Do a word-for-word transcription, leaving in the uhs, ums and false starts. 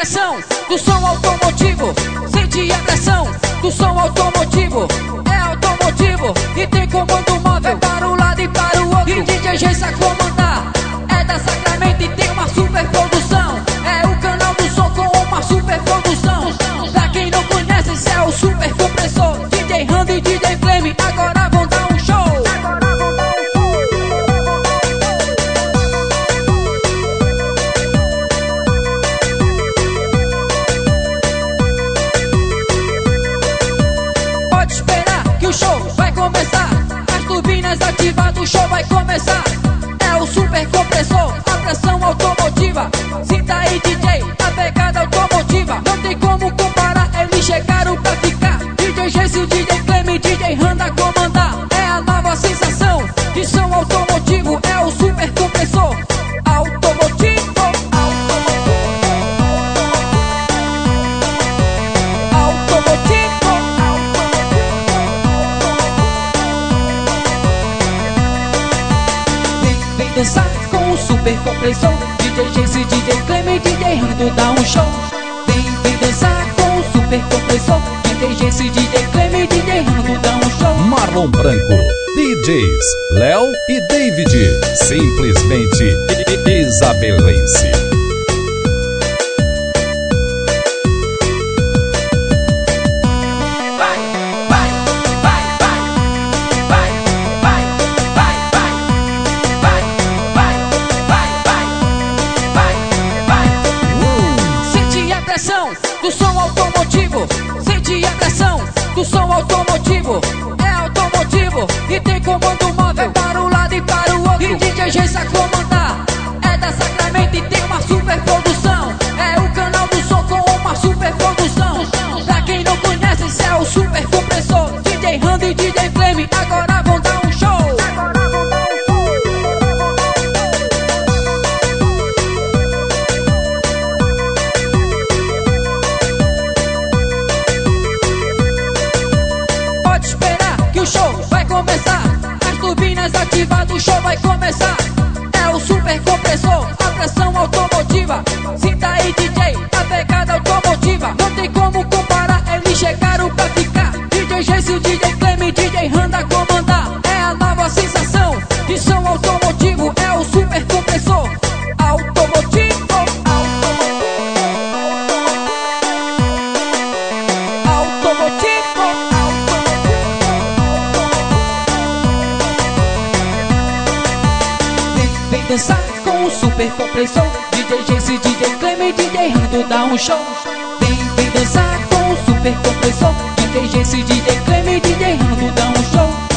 pressão do som automotivo. Sente a pressão do som automotivo. É automotivo e tem comando móvel para um lado e para o outro. E D J G sabe comandar. É da Sacramento e tem uma super produção. É o canal do som com uma super produção. Pra quem não conhece, esse é o super compressor. D J Randy e D J Flame agora vão dar um show. Pode esperar que o show vai começar. As turbinas ativadas, o show vai começar. É o super compressor, a pressão automotiva. Sinta aí, D J, a pegada automotiva. Não tem como comparar, eles chegaram pra ficar. D J Gessi, D J Flame, D J Randy a comandar. É a nova sensação de som automotivo. É o super compressor automotivo. Automotivo. Vem, vem dançar com o super compressor. D J Gessi, D J Flame, D J Randy dá um show. Vem, vem dançar com o super compressor. D J Gessi, D J Flame, D J Randy dá um show. Marlon Branco, D Js Léo e David, simplesmente isabelense. Sente a pressão do som automotivo. Sente a pressão do som automotivo. É automotivo e tem comando móvel para um lado e para o outro. E D J G sabe comandar. É da Sacramento e tem uma super produção. É o canal do som com uma super produção. Pra quem não conhece, esse é o super compressor. D J Randy e D J Flame agora vão dar um show. Pode esperar que o show vai começar. As turbinas ativadas, o show vai começar. É o super compressor, a pressão automotiva. Sinta aí, D J, a pegada automotiva. Não tem como comparar, eles chegaram pra ficar. D J Gessi, D J Flame, D J Randy a comandar. É a nova sensação de som automotivo. É o super compressor automotivo. Automotivo. Vem, vem dançar com o super compressor. D J Gessi, D J Flame, D J Randy dá um show. Vem, vem dançar com o super compressor. D J Gessi, D J Flame, D J Randy dá um show.